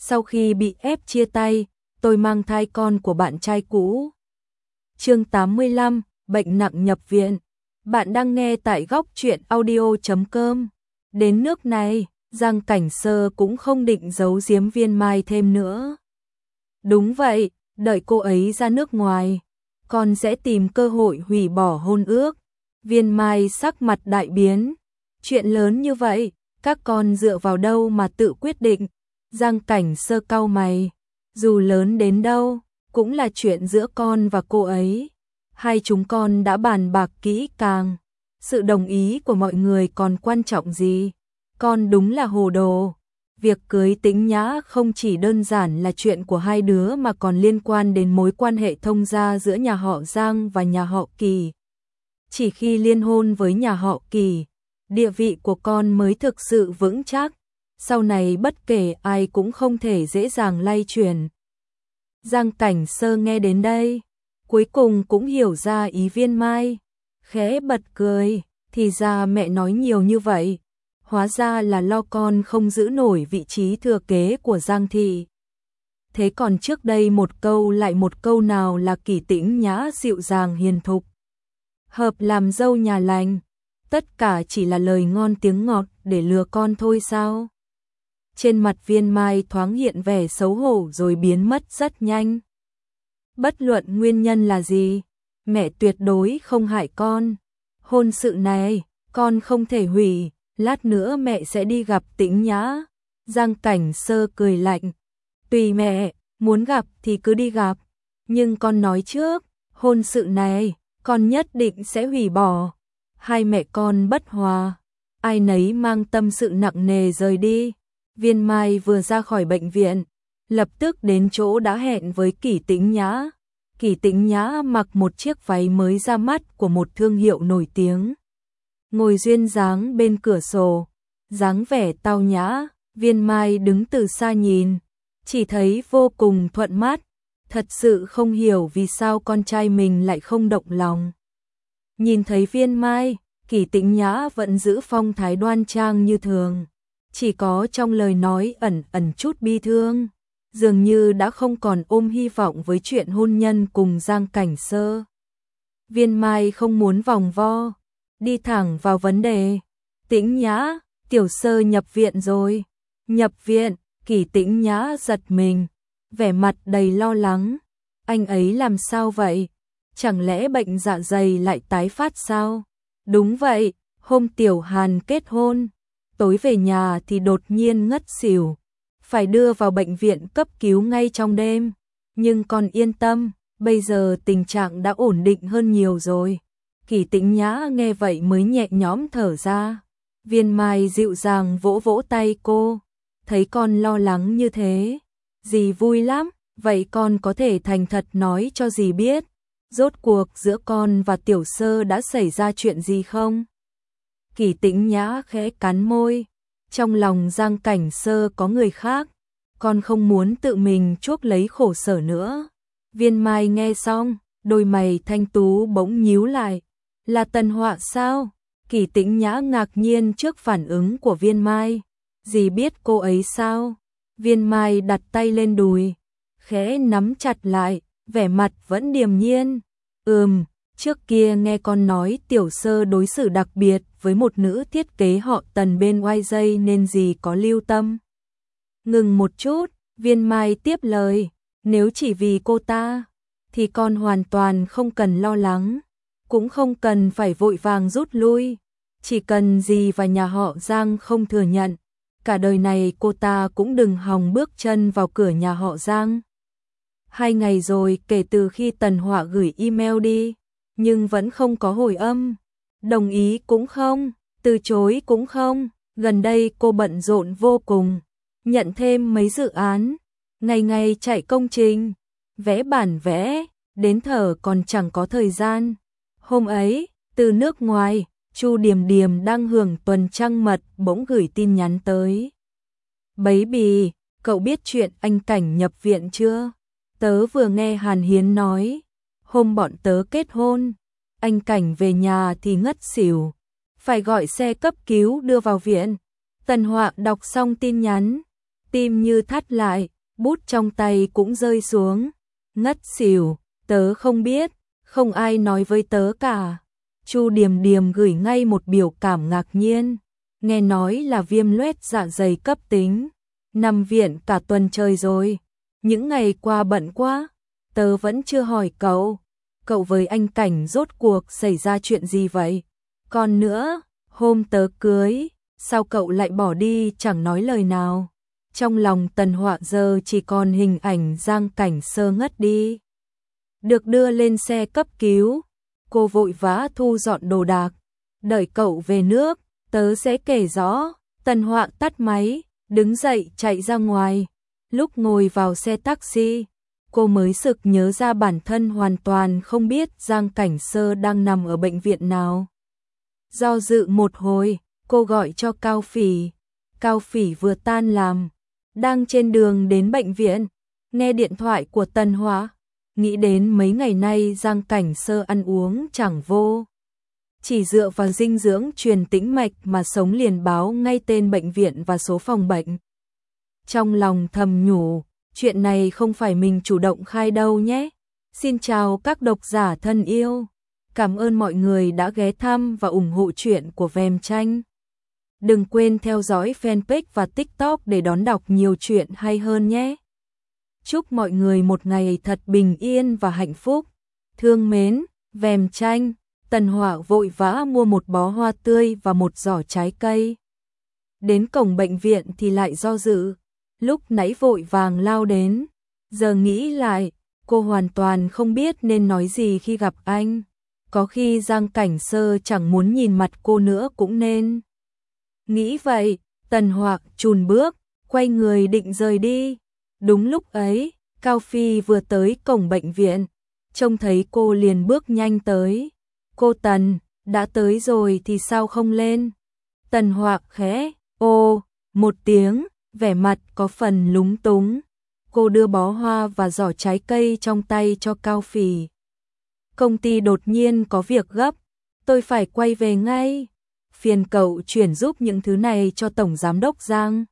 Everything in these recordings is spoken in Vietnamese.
Sau khi bị ép chia tay, tôi mang thai con của bạn trai cũ. Chương 85, bệnh nặng nhập viện. Bạn đang nghe tại góc truyện audio.com. Đến nước này, Giang Cảnh Sơ cũng không định giấu giếm Viên Mai thêm nữa. Đúng vậy, đợi cô ấy ra nước ngoài, con sẽ tìm cơ hội hủy bỏ hôn ước. Viên Mai sắc mặt đại biến. Chuyện lớn như vậy, các con dựa vào đâu mà tự quyết định? Giang Cảnh Sơ cau mày. Dù lớn đến đâu, cũng là chuyện giữa con và cô ấy. Hai chúng con đã bàn bạc kỹ càng. Sự đồng ý của mọi người còn quan trọng gì? Con đúng là hồ đồ. Việc cưới Tĩnh Nhã không chỉ đơn giản là chuyện của hai đứa mà còn liên quan đến mối quan hệ thông gia giữa nhà họ Giang và nhà họ Kỳ. Chỉ khi liên hôn với nhà họ Kỳ, địa vị của con mới thực sự vững chắc. Sau này bất kể ai cũng không thể dễ dàng lay chuyển. Giang Cảnh Sơ nghe đến đây, cuối cùng cũng hiểu ra ý Viên Mai, khẽ bật cười, thì ra mẹ nói nhiều như vậy, hóa ra là lo con không giữ nổi vị trí thừa kế của Giang thị. Thế còn trước đây một câu lại một câu nào là Kỳ Tĩnh Nhã dịu dàng hiền thục, hợp làm dâu nhà lành, tất cả chỉ là lời ngon tiếng ngọt để lừa con thôi sao? Trên mặt Viên Mai thoáng hiện vẻ xấu hổ rồi biến mất rất nhanh. Bất luận nguyên nhân là gì, mẹ tuyệt đối không hại con. Hôn sự này, con không thể hủy, lát nữa mẹ sẽ đi gặp Tĩnh Nhã. Giang Cảnh Sơ cười lạnh. Tùy mẹ, muốn gặp thì cứ đi gặp. Nhưng con nói trước, hôn sự này, con nhất định sẽ hủy bỏ. Hai mẹ con bất hòa, ai nấy mang tâm sự nặng nề rời đi. Viên Mai vừa ra khỏi bệnh viện, lập tức đến chỗ đã hẹn với Kỳ Tĩnh Nhã. Kỳ Tĩnh Nhã mặc một chiếc váy mới ra mắt của một thương hiệu nổi tiếng. Ngồi duyên dáng bên cửa sổ, dáng vẻ tao nhã, Viên Mai đứng từ xa nhìn, chỉ thấy vô cùng thuận mắt, thật sự không hiểu vì sao con trai mình lại không động lòng. Nhìn thấy Viên Mai, Kỳ Tĩnh Nhã vẫn giữ phong thái đoan trang như thường, chỉ có trong lời nói ẩn ẩn chút bi thương, dường như đã không còn ôm hy vọng với chuyện hôn nhân cùng Giang Cảnh Sơ. Viên Mai không muốn vòng vo, đi thẳng vào vấn đề. Tĩnh Nhã, Tiểu Sơ nhập viện rồi. Nhập viện? Kỳ Tĩnh Nhã giật mình, vẻ mặt đầy lo lắng. Anh ấy làm sao vậy? Chẳng lẽ bệnh dạ dày lại tái phát sao? Đúng vậy, hôm Tiểu Hàn kết hôn, tối về nhà thì đột nhiên ngất xỉu, phải đưa vào bệnh viện cấp cứu ngay trong đêm. Nhưng con yên tâm, bây giờ tình trạng đã ổn định hơn nhiều rồi. Kỳ Tĩnh Nhã nghe vậy mới nhẹ nhõm thở ra. Viên Mai dịu dàng vỗ vỗ tay cô, thấy con lo lắng như thế, dì vui lắm, vậy con có thể thành thật nói cho dì biết, rốt cuộc giữa con và Tiểu Sơ đã xảy ra chuyện gì không? Kỳ Tĩnh Nhã khẽ cắn môi, trong lòng Giang Cảnh Sơ có người khác, con không muốn tự mình chuốc lấy khổ sở nữa. Viên Mai nghe xong, đôi mày thanh tú bỗng nhíu lại, là Tần Họa sao? Kỳ Tĩnh Nhã ngạc nhiên trước phản ứng của Viên Mai, dì biết cô ấy sao? Viên Mai đặt tay lên đùi, khẽ nắm chặt lại, vẻ mặt vẫn điềm nhiên. Trước kia nghe con nói Tiểu Sơ đối xử đặc biệt với một nữ thiết kế họ Tần bên YJ nên dì có lưu tâm. Ngừng một chút, Viên Mai tiếp lời, nếu chỉ vì cô ta, thì con hoàn toàn không cần lo lắng, cũng không cần phải vội vàng rút lui. Chỉ cần dì và nhà họ Giang không thừa nhận, cả đời này cô ta cũng đừng hòng bước chân vào cửa nhà họ Giang. 2 ngày rồi kể từ khi Tần Họa gửi email đi, nhưng vẫn không có hồi âm. Đồng ý cũng không, từ chối cũng không. Gần đây cô bận rộn vô cùng, nhận thêm mấy dự án, ngày ngày chạy công trình, vẽ bản vẽ, đến thở còn chẳng có thời gian. Hôm ấy, từ nước ngoài, Chu Điềm Điềm đang hưởng tuần trăng mật bỗng gửi tin nhắn tới. Baby, cậu biết chuyện anh Cảnh nhập viện chưa? Tớ vừa nghe Hàn Hiến nói, hôm bọn tớ kết hôn, anh Cảnh về nhà thì ngất xỉu, phải gọi xe cấp cứu đưa vào viện. Tần Họa đọc xong tin nhắn, tim như thắt lại, bút trong tay cũng rơi xuống, ngất xỉu, tớ không biết, không ai nói với tớ cả. Chu Điềm Điềm gửi ngay một biểu cảm ngạc nhiên, nghe nói là viêm loét dạ dày cấp tính, nằm viện cả tuần trời rồi, những ngày qua bận quá, tớ vẫn chưa hỏi cậu, cậu với anh Cảnh rốt cuộc xảy ra chuyện gì vậy? Còn nữa, hôm tớ cưới, sao cậu lại bỏ đi chẳng nói lời nào? Trong lòng Tần Họa giờ chỉ còn hình ảnh Giang Cảnh Sơ ngất đi. Được đưa lên xe cấp cứu, cô vội vã thu dọn đồ đạc, đợi cậu về nước, tớ sẽ kể rõ. Tần Họa tắt máy, đứng dậy chạy ra ngoài. Lúc ngồi vào xe taxi, cô mới sực nhớ ra bản thân hoàn toàn không biết Giang Cảnh Sơ đang nằm ở bệnh viện nào. Do dự một hồi, cô gọi cho Cao Phỉ. Cao Phỉ vừa tan làm, đang trên đường đến bệnh viện, nghe điện thoại của Tần Họa, nghĩ đến mấy ngày nay Giang Cảnh Sơ ăn uống chẳng vô. Chỉ dựa vào dinh dưỡng truyền tĩnh mạch mà sống, liền báo ngay tên bệnh viện và số phòng bệnh. Trong lòng thầm nhủ, chuyện này không phải mình chủ động khai đâu nhé. Xin chào các độc giả thân yêu. Cảm ơn mọi người đã ghé thăm và ủng hộ chuyện của Vèm Tranh. Đừng quên theo dõi fanpage và TikTok để đón đọc nhiều chuyện hay hơn nhé. Chúc mọi người một ngày thật bình yên và hạnh phúc. Thương mến, Vèm Tranh. Tần Họa vội vã mua một bó hoa tươi và một giỏ trái cây. Đến cổng bệnh viện thì lại do dự. Lúc nãy vội vàng lao đến, giờ nghĩ lại, cô hoàn toàn không biết nên nói gì khi gặp anh. Có khi Giang Cảnh Sơ chẳng muốn nhìn mặt cô nữa cũng nên. Nghĩ vậy, Tần Họa chùn bước, quay người định rời đi. Đúng lúc ấy, Cao Phi vừa tới cổng bệnh viện, trông thấy cô liền bước nhanh tới. Cô Tần, đã tới rồi thì sao không lên? Tần Họa khẽ, ô, một tiếng, vẻ mặt có phần lúng túng. Cô đưa bó hoa và giỏ trái cây trong tay cho Cao Phỉ. Công ty đột nhiên có việc gấp, tôi phải quay về ngay. Phiền cậu chuyển giúp những thứ này cho Tổng Giám đốc Giang.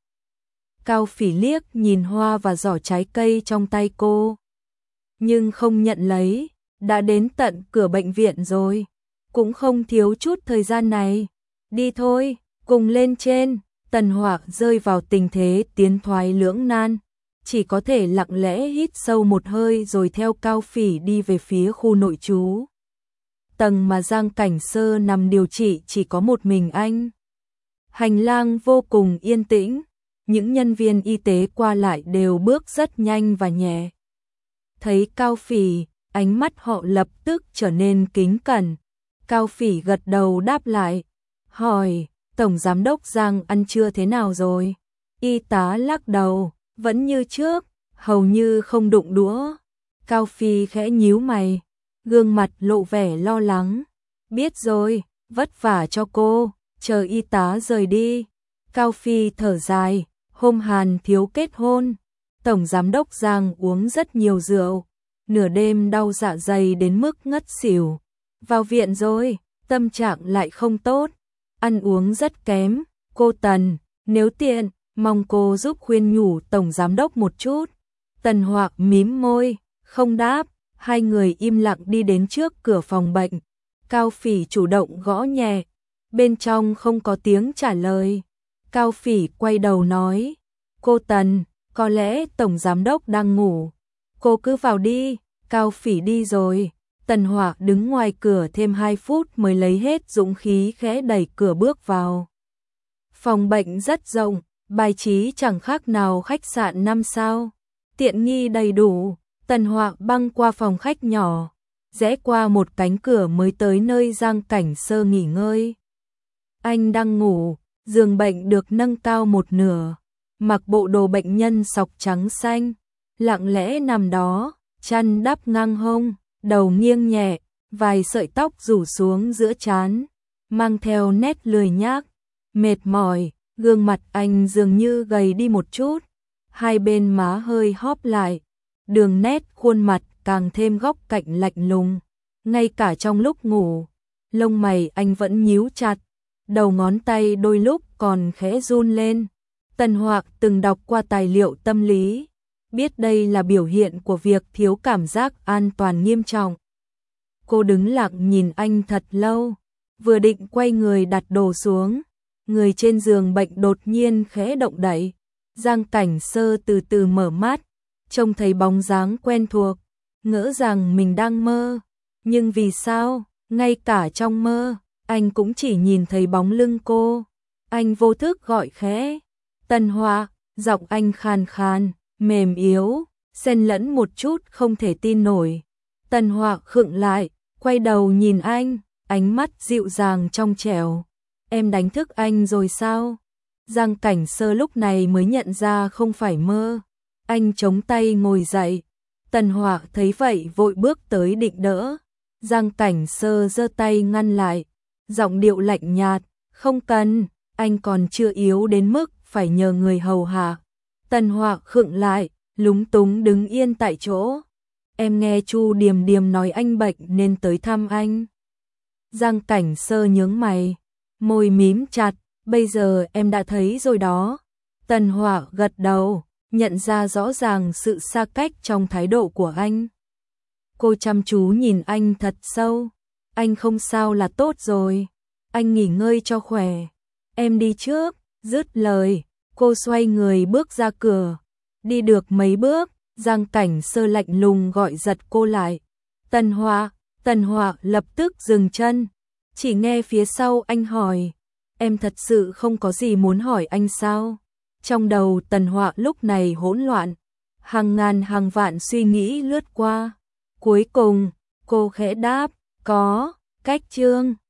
Cao Phỉ liếc nhìn hoa và giỏ trái cây trong tay cô, nhưng không nhận lấy, đã đến tận cửa bệnh viện rồi, cũng không thiếu chút thời gian này. Đi thôi, cùng lên trên. Tần Họa rơi vào tình thế tiến thoái lưỡng nan, chỉ có thể lặng lẽ hít sâu một hơi rồi theo Cao Phỉ đi về phía khu nội trú. Tầng mà Giang Cảnh Sơ nằm điều trị chỉ có một mình anh. Hành lang vô cùng yên tĩnh, những nhân viên y tế qua lại đều bước rất nhanh và nhẹ. Thấy Cao Phỉ, ánh mắt họ lập tức trở nên kính cẩn. Cao Phỉ gật đầu đáp lại, hỏi, Tổng Giám đốc Giang ăn trưa thế nào rồi? Y tá lắc đầu, vẫn như trước, hầu như không đụng đũa. Cao Phi khẽ nhíu mày, gương mặt lộ vẻ lo lắng. Biết rồi, vất vả cho cô, chờ y tá rời đi. Cao Phi thở dài, hôm Hàn thiếu kết hôn, Tổng Giám đốc Giang uống rất nhiều rượu, nửa đêm đau dạ dày đến mức ngất xỉu. Vào viện rồi, tâm trạng lại không tốt, ăn uống rất kém. Cô Tần, nếu tiện, mong cô giúp khuyên nhủ Tổng Giám đốc một chút. Tần Họa mím môi, không đáp. Hai người im lặng đi đến trước cửa phòng bệnh. Cao Phỉ chủ động gõ nhẹ, bên trong không có tiếng trả lời. Cao Phỉ quay đầu nói, cô Tần, có lẽ Tổng Giám đốc đang ngủ, cô cứ vào đi. Cao Phỉ đi rồi, Tần Họa đứng ngoài cửa thêm 2 phút mới lấy hết dũng khí khẽ đẩy cửa bước vào. Phòng bệnh rất rộng, bài trí chẳng khác nào khách sạn 5 sao, tiện nghi đầy đủ. Tần Họa băng qua phòng khách nhỏ, rẽ qua một cánh cửa mới tới nơi Giang Cảnh Sơ nghỉ ngơi. Anh đang ngủ, giường bệnh được nâng cao một nửa, mặc bộ đồ bệnh nhân sọc trắng xanh, lặng lẽ nằm đó, chăn đắp ngang hông, đầu nghiêng nhẹ, vài sợi tóc rủ xuống giữa trán, mang theo nét lười nhác, mệt mỏi. Gương mặt anh dường như gầy đi một chút, hai bên má hơi hóp lại, đường nét khuôn mặt càng thêm góc cạnh lạnh lùng. Ngay cả trong lúc ngủ, lông mày anh vẫn nhíu chặt, đầu ngón tay đôi lúc còn khẽ run lên. Tần Hoạc từng đọc qua tài liệu tâm lý, biết đây là biểu hiện của việc thiếu cảm giác an toàn nghiêm trọng. Cô đứng lặng nhìn anh thật lâu, vừa định quay người đặt đồ xuống, người trên giường bệnh đột nhiên khẽ động đậy. Giang Cảnh Sơ từ từ mở mắt, trông thấy bóng dáng quen thuộc, ngỡ rằng mình đang mơ. Nhưng vì sao, ngay cả trong mơ, anh cũng chỉ nhìn thấy bóng lưng cô. Anh vô thức gọi khẽ, Tần Hoạc, giọng anh khàn khàn, mềm yếu, xen lẫn một chút không thể tin nổi. Tần Hoạc khựng lại, quay đầu nhìn anh, ánh mắt dịu dàng trong trẻo. Em đánh thức anh rồi sao? Giang Cảnh Sơ lúc này mới nhận ra không phải mơ. Anh chống tay ngồi dậy. Tần Hoạc thấy vậy vội bước tới định đỡ. Giang Cảnh Sơ giơ tay ngăn lại, giọng điệu lạnh nhạt, không cần, anh còn chưa yếu đến mức phải nhờ người hầu hạ. Tần Hoạc khựng lại, lúng túng đứng yên tại chỗ. Em nghe Chu Điềm Điềm nói anh bệnh nên tới thăm anh. Giang Cảnh Sơ nhướng mày, môi mím chặt, bây giờ em đã thấy rồi đó. Tần Hoạc gật đầu, nhận ra rõ ràng sự xa cách trong thái độ của anh. Cô chăm chú nhìn anh thật sâu, anh không sao là tốt rồi, anh nghỉ ngơi cho khỏe. Em đi trước, dứt lời, cô xoay người bước ra cửa. Đi được mấy bước, Giang Cảnh Sơ lạnh lùng gọi giật cô lại. Tần Hoạc lập tức dừng chân, chỉ nghe phía sau anh hỏi, em thật sự không có gì muốn hỏi anh sao? Trong đầu Tần Hoạc lúc này hỗn loạn, hàng ngàn hàng vạn suy nghĩ lướt qua. Cuối cùng, cô khẽ đáp, có, cách chương.